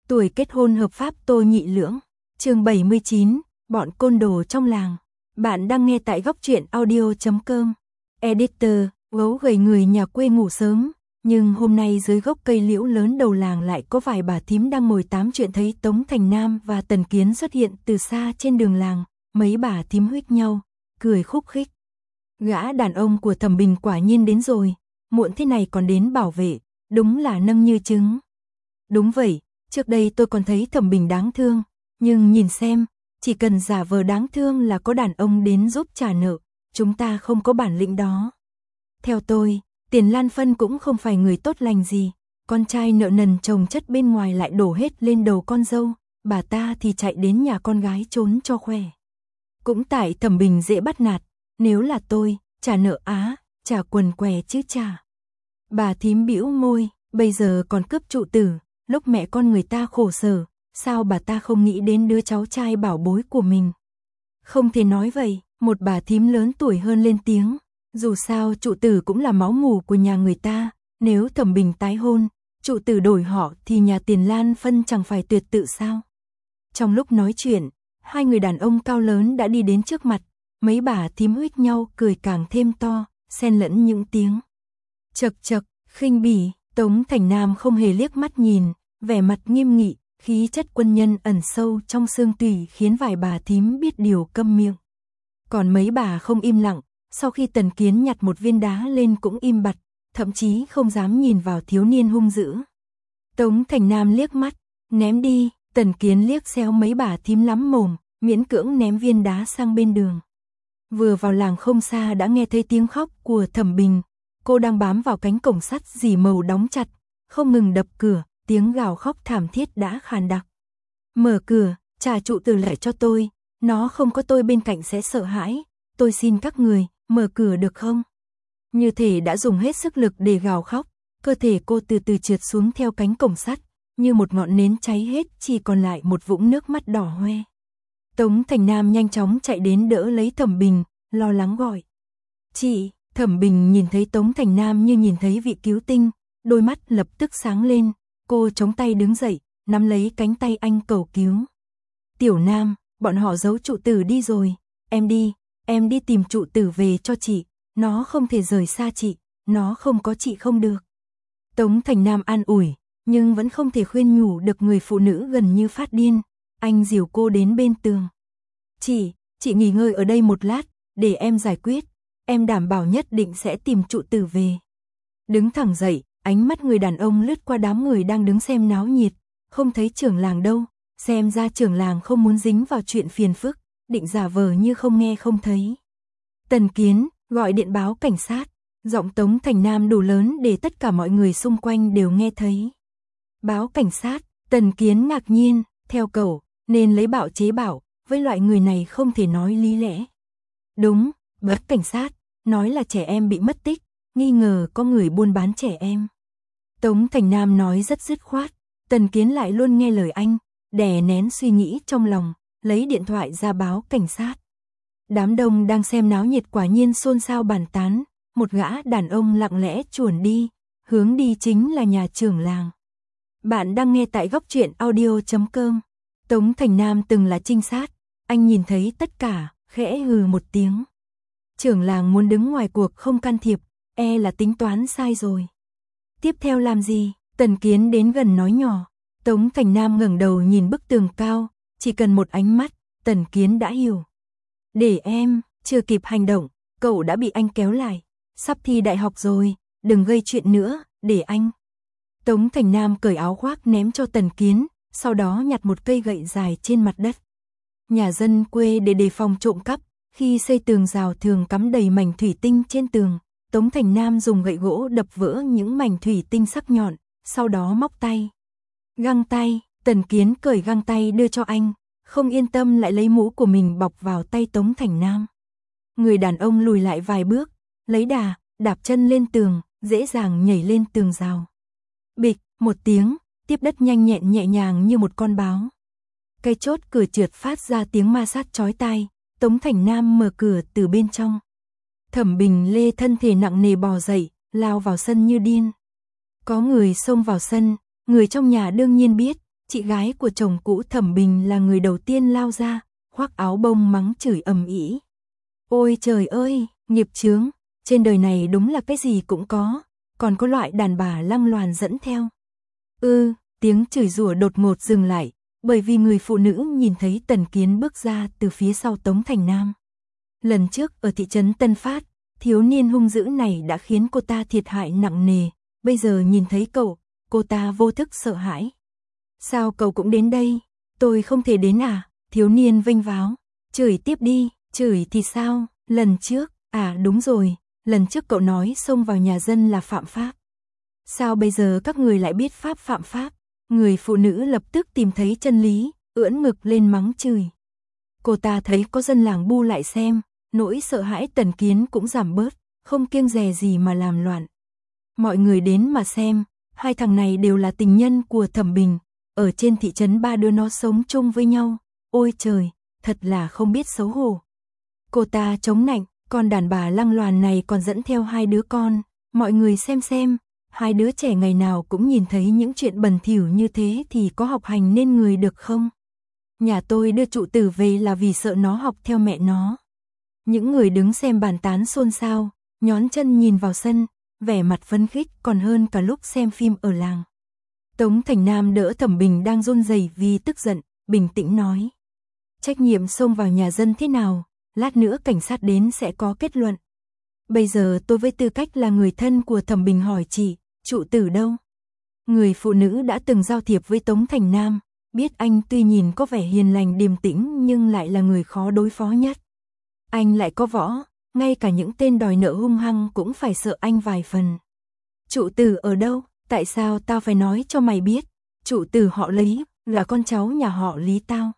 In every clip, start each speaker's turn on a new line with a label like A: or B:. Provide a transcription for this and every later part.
A: Tuổi kết hôn hợp pháp Tô Nhị Lưỡng. Chương 79, bọn côn đồ trong làng. Bạn đang nghe tại góc truyện audio.com. Editor, gấu gầy người nhà quê ngủ sớm, nhưng hôm nay dưới gốc cây liễu lớn đầu làng lại có vài bà thím đang ngồi tám chuyện thấy Tống Thành Nam và Tần Kiến xuất hiện từ xa trên đường làng, mấy bà thím huých nhau, cười khúc khích. Gã đàn ông của Thẩm Bình quả nhiên đến rồi, muộn thế này còn đến bảo vệ, đúng là nâng như trứng. Đúng vậy, trước đây tôi còn thấy Thẩm Bình đáng thương, nhưng nhìn xem, chỉ cần giả vờ đáng thương là có đàn ông đến giúp trả nợ, chúng ta không có bản lĩnh đó. Theo tôi, Tiền Lan Phân cũng không phải người tốt lành gì, con trai nợ nần chồng chất bên ngoài lại đổ hết lên đầu con dâu, bà ta thì chạy đến nhà con gái trốn cho khỏe. Cũng tại Thẩm Bình dễ bắt nạt, nếu là tôi, trả nợ trả quần què chứ trả. Bà thím bĩu môi, bây giờ còn cướp trụ tử, lúc mẹ con người ta khổ sở, sao bà ta không nghĩ đến đứa cháu trai bảo bối của mình. Không thể nói vậy, một bà thím lớn tuổi hơn lên tiếng, dù sao trụ tử cũng là máu mủ của nhà người ta, nếu Thẩm Bình tái hôn, trụ tử đổi họ thì nhà Tiền Lan Phân chẳng phải tuyệt tự sao. Trong lúc nói chuyện, hai người đàn ông cao lớn đã đi đến trước mặt, mấy bà thím huých nhau cười càng thêm to, xen lẫn những tiếng chậc chậc, khinh bỉ. Tống Thành Nam không hề liếc mắt nhìn, vẻ mặt nghiêm nghị, khí chất quân nhân ẩn sâu trong xương tủy khiến vài bà thím biết điều câm miệng. Còn mấy bà không im lặng, sau khi Tần Kiến nhặt một viên đá lên cũng im bặt, thậm chí không dám nhìn vào thiếu niên hung dữ. Tống Thành Nam liếc mắt, ném đi, Tần Kiến liếc xéo mấy bà thím lắm mồm, miễn cưỡng ném viên đá sang bên đường. Vừa vào làng không xa đã nghe thấy tiếng khóc của Thẩm Bình. Cô đang bám vào cánh cổng sắt dì màu đóng chặt, không ngừng đập cửa, tiếng gào khóc thảm thiết đã khàn đặc. Mở cửa, trả trụ tử lại cho tôi, nó không có tôi bên cạnh sẽ sợ hãi, tôi xin các người, mở cửa được không? Như thể đã dùng hết sức lực để gào khóc, cơ thể cô từ từ trượt xuống theo cánh cổng sắt, như một ngọn nến cháy hết chỉ còn lại một vũng nước mắt đỏ hoe. Tống Thành Nam nhanh chóng chạy đến đỡ lấy Thẩm Bình, lo lắng gọi. Chị! Thẩm Bình nhìn thấy Tống Thành Nam như nhìn thấy vị cứu tinh, đôi mắt lập tức sáng lên, cô chống tay đứng dậy, nắm lấy cánh tay anh cầu cứu. Tiểu Nam, bọn họ giấu trụ tử đi rồi, em đi tìm trụ tử về cho chị, nó không thể rời xa chị, nó không có chị không được. Tống Thành Nam an ủi, nhưng vẫn không thể khuyên nhủ được người phụ nữ gần như phát điên, anh dìu cô đến bên tường. Chị nghỉ ngơi ở đây một lát, để em giải quyết. Em đảm bảo nhất định sẽ tìm trụ tử về. Đứng thẳng dậy, ánh mắt người đàn ông lướt qua đám người đang đứng xem náo nhiệt, không thấy trưởng làng đâu, xem ra trưởng làng không muốn dính vào chuyện phiền phức, định giả vờ như không nghe không thấy. Tần Kiến, gọi điện báo cảnh sát, giọng Tống Thành Nam đủ lớn để tất cả mọi người xung quanh đều nghe thấy. Báo cảnh sát, Tần Kiến ngạc nhiên, theo cậu, nên lấy bạo chế bạo, với loại người này không thể nói lý lẽ. Đúng, báo cảnh sát. Nói là trẻ em bị mất tích, nghi ngờ có người buôn bán trẻ em. Tống Thành Nam nói rất dứt khoát, Tần Kiến lại luôn nghe lời anh, đè nén suy nghĩ trong lòng, lấy điện thoại ra báo cảnh sát. Đám đông đang xem náo nhiệt quả nhiên xôn xao bàn tán, một gã đàn ông lặng lẽ chuồn đi, hướng đi chính là nhà trưởng làng. Bạn đang nghe tại góc truyện audio.com. Tống Thành Nam từng là trinh sát, anh nhìn thấy tất cả, khẽ hừ một tiếng. Trưởng làng muốn đứng ngoài cuộc không can thiệp, là tính toán sai rồi. Tiếp theo làm gì? Tần Kiến đến gần nói nhỏ. Tống Thành Nam ngẩng đầu nhìn bức tường cao, chỉ cần một ánh mắt, Tần Kiến đã hiểu. Để em, chưa kịp hành động, cậu đã bị anh kéo lại. Sắp thi đại học rồi, đừng gây chuyện nữa, để anh. Tống Thành Nam cởi áo khoác ném cho Tần Kiến, sau đó nhặt một cây gậy dài trên mặt đất. Nhà dân quê để đề phòng trộm cắp. Khi xây tường rào thường cắm đầy mảnh thủy tinh trên tường, Tống Thành Nam dùng gậy gỗ đập vỡ những mảnh thủy tinh sắc nhọn, sau đó móc tay. Găng tay, Tần Kiến cởi găng tay đưa cho anh, không yên tâm lại lấy mũ của mình bọc vào tay Tống Thành Nam. Người đàn ông lùi lại vài bước, lấy đà, đạp chân lên tường, dễ dàng nhảy lên tường rào. Bịch, một tiếng, tiếp đất nhanh nhẹn nhẹ nhàng như một con báo. Cây chốt cửa trượt phát ra tiếng ma sát chói tai. Tống Thành Nam mở cửa từ bên trong. Thẩm Bình Lê thân thể nặng nề bò dậy, lao vào sân như điên. Có người xông vào sân, người trong nhà đương nhiên biết, chị gái của chồng cũ Thẩm Bình là người đầu tiên lao ra, khoác áo bông mắng chửi ầm ĩ. Ôi trời ơi, nghiệp chướng, trên đời này đúng là cái gì cũng có, còn có loại đàn bà lăng loàn dẫn theo. Tiếng chửi rủa đột ngột dừng lại, bởi vì người phụ nữ nhìn thấy Tần Kiến bước ra từ phía sau Tống Thành Nam. Lần trước ở thị trấn Tân Phát, thiếu niên hung dữ này đã khiến cô ta thiệt hại nặng nề, bây giờ nhìn thấy cậu, cô ta vô thức sợ hãi. Sao cậu cũng đến đây? Tôi không thể đến à? Thiếu niên vênh váo. Chửi tiếp đi, chửi thì sao? Lần trước, đúng rồi, lần trước cậu nói xông vào nhà dân là phạm pháp. Sao bây giờ các người lại biết pháp phạm pháp? Người phụ nữ lập tức tìm thấy chân lý, ưỡn ngực lên mắng chửi. Cô ta thấy có dân làng bu lại xem, nỗi sợ hãi Tần Kiến cũng giảm bớt, không kiêng dè gì mà làm loạn. Mọi người đến mà xem, hai thằng này đều là tình nhân của Thẩm Bình, ở trên thị trấn ba đứa nó sống chung với nhau. Ôi trời, thật là không biết xấu hổ. Cô ta chống nạnh, con đàn bà lăng loàn này còn dẫn theo hai đứa con, mọi người xem, hai đứa trẻ ngày nào cũng nhìn thấy những chuyện bẩn thỉu như thế thì có học hành nên người được không? Nhà tôi đưa trụ tử về là vì sợ nó học theo mẹ nó. Những người đứng xem bàn tán xôn xao, nhón chân nhìn vào sân, vẻ mặt phấn khích còn hơn cả lúc xem phim ở làng. Tống Thành Nam đỡ Thẩm Bình đang run rẩy vì tức giận, bình tĩnh nói. Trách nhiệm xông vào nhà dân thế nào, lát nữa cảnh sát đến sẽ có kết luận. Bây giờ tôi với tư cách là người thân của Thẩm Bình hỏi chị, trụ tử đâu? Người phụ nữ đã từng giao thiệp với Tống Thành Nam, biết anh tuy nhìn có vẻ hiền lành điềm tĩnh nhưng lại là người khó đối phó nhất. Anh lại có võ, ngay cả những tên đòi nợ hung hăng cũng phải sợ anh vài phần. Trụ tử ở đâu? Tại sao tao phải nói cho mày biết? Trụ tử họ Lý, là con cháu nhà họ Lý tao.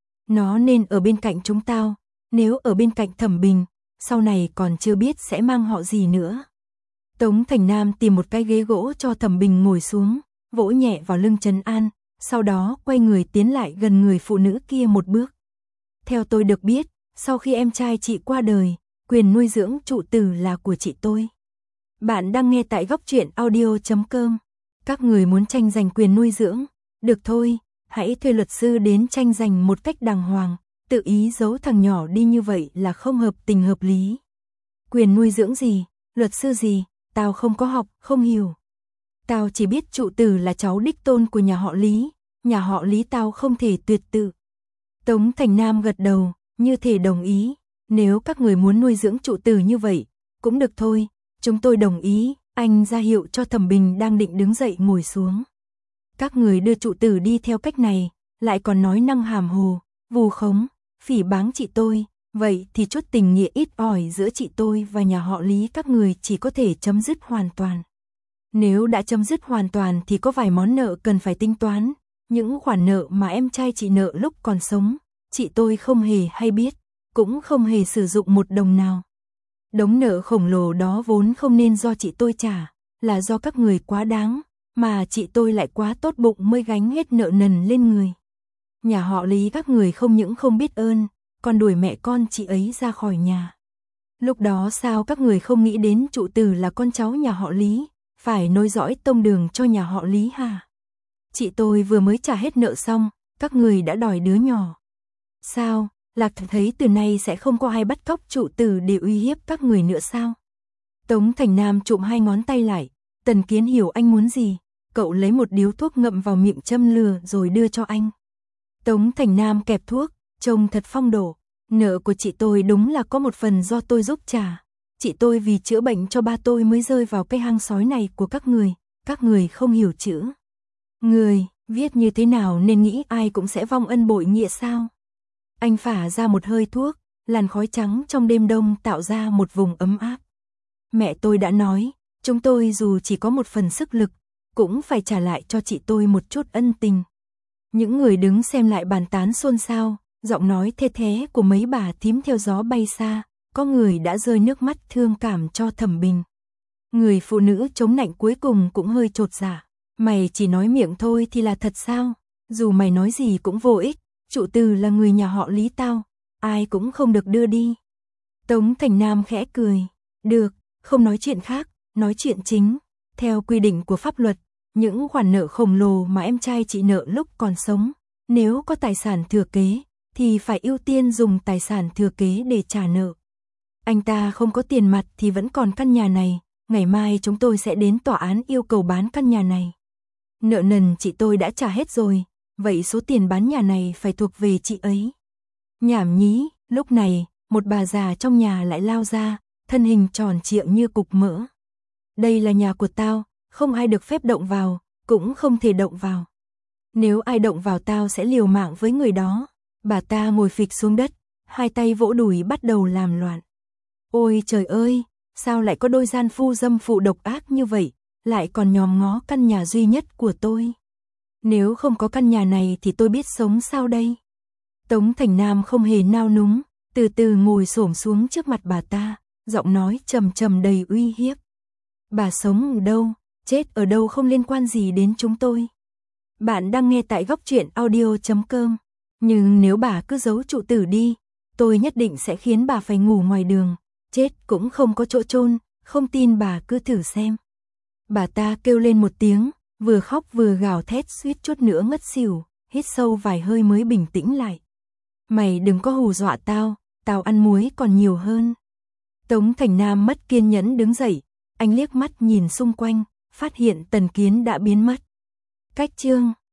A: Nó nên ở bên cạnh chúng tao, nếu ở bên cạnh Thẩm Bình, sau này còn chưa biết sẽ mang họ gì nữa. Tống Thành Nam tìm một cái ghế gỗ cho Thẩm Bình ngồi xuống, vỗ nhẹ vào lưng trấn an, sau đó quay người tiến lại gần người phụ nữ kia một bước. Theo tôi được biết, sau khi em trai chị qua đời, quyền nuôi dưỡng trụ tử là của chị tôi. Bạn đang nghe tại Góc Truyện Audio.com. Các người muốn tranh giành quyền nuôi dưỡng, được thôi, hãy thuê luật sư đến tranh giành một cách đàng hoàng, tự ý giấu thằng nhỏ đi như vậy là không hợp tình hợp lý. Quyền nuôi dưỡng gì, luật sư gì, tao không có học, không hiểu. Tao chỉ biết trụ tử là cháu đích tôn của nhà họ Lý tao không thể tuyệt tự. Tống Thành Nam gật đầu, như thể đồng ý, nếu các người muốn nuôi dưỡng trụ tử như vậy, cũng được thôi, chúng tôi đồng ý. Anh ra hiệu cho Thẩm Bình đang định đứng dậy ngồi xuống. Các người đưa trụ tử đi theo cách này, lại còn nói năng hàm hồ, vù khống, phỉ báng chị tôi, vậy thì chút tình nghĩa ít ỏi giữa chị tôi và nhà họ Lý các người chỉ có thể chấm dứt hoàn toàn. Nếu đã chấm dứt hoàn toàn thì có vài món nợ cần phải tính toán, những khoản nợ mà em trai chị nợ lúc còn sống, chị tôi không hề hay biết, cũng không hề sử dụng một đồng nào. Đống nợ khổng lồ đó vốn không nên do chị tôi trả, là do các người quá đáng, mà chị tôi lại quá tốt bụng mới gánh hết nợ nần lên người. Nhà họ Lý các người không những không biết ơn, còn đuổi mẹ con chị ấy ra khỏi nhà. Lúc đó sao các người không nghĩ đến trụ tử là con cháu nhà họ Lý, phải nối dõi tông đường cho nhà họ Lý hả? Chị tôi vừa mới trả hết nợ xong, các người đã đòi đứa nhỏ. Sao? Lạc thấy từ nay sẽ không có ai bắt cóc trụ tử để uy hiếp các người nữa sao? Tống Thành Nam trụm hai ngón tay lại, Tần Kiến hiểu anh muốn gì, cậu lấy một điếu thuốc ngậm vào miệng châm lửa rồi đưa cho anh. Tống Thành Nam kẹp thuốc, trông thật phong độ, nợ của chị tôi đúng là có một phần do tôi giúp trả. Chị tôi vì chữa bệnh cho ba tôi mới rơi vào cái hang sói này của các người không hiểu chữ. Người, viết như thế nào nên nghĩ ai cũng sẽ vong ân bội nghĩa sao? Anh phả ra một hơi thuốc, làn khói trắng trong đêm đông tạo ra một vùng ấm áp. Mẹ tôi đã nói, chúng tôi dù chỉ có một phần sức lực, cũng phải trả lại cho chị tôi một chút ân tình. Những người đứng xem lại bàn tán xôn xao, giọng nói thê thé của mấy bà thím theo gió bay xa, có người đã rơi nước mắt thương cảm cho Thẩm Bình. Người phụ nữ chống nạnh cuối cùng cũng hơi chột dạ. Mày chỉ nói miệng thôi thì là thật sao? Dù mày nói gì cũng vô ích, trụ tử là người nhà họ Lý tao, ai cũng không được đưa đi. Tống Thành Nam khẽ cười, được, không nói chuyện khác, nói chuyện chính. Theo quy định của pháp luật, Những khoản nợ khổng lồ mà em trai chị nợ lúc còn sống, nếu có tài sản thừa kế, thì phải ưu tiên dùng tài sản thừa kế để trả nợ. Anh ta không có tiền mặt thì vẫn còn căn nhà này, ngày mai chúng tôi sẽ đến tòa án yêu cầu bán căn nhà này. Nợ nần chị tôi đã trả hết rồi, vậy số tiền bán nhà này phải thuộc về chị ấy. Nhảm nhí, lúc này, một bà già trong nhà lại lao ra, thân hình tròn trịa như cục mỡ. Đây là nhà của tao, không ai được phép động vào, cũng không thể động vào. Nếu ai động vào tao sẽ liều mạng với người đó. Bà ta ngồi phịch xuống đất, hai tay vỗ đùi bắt đầu làm loạn. Ôi trời ơi, sao lại có đôi gian phu dâm phụ độc ác như vậy, lại còn nhòm ngó căn nhà duy nhất của tôi. Nếu không có căn nhà này thì tôi biết sống sao đây? Tống Thành Nam không hề nao núng, từ từ ngồi xổm xuống trước mặt bà ta, giọng nói trầm trầm đầy uy hiếp. Bà sống ở đâu, chết ở đâu không liên quan gì đến chúng tôi. Bạn đang nghe tại góc truyện audio.com. Nhưng nếu bà cứ giấu trụ tử đi, tôi nhất định sẽ khiến bà phải ngủ ngoài đường, chết cũng không có chỗ chôn, không tin bà cứ thử xem. Bà ta kêu lên một tiếng, vừa khóc vừa gào thét suýt chút nữa ngất xỉu, hít sâu vài hơi mới bình tĩnh lại. Mày đừng có hù dọa tao, tao ăn muối còn nhiều hơn. Tống Thành Nam mất kiên nhẫn đứng dậy, anh liếc mắt nhìn xung quanh, phát hiện Tần Kiến đã biến mất. Cách chương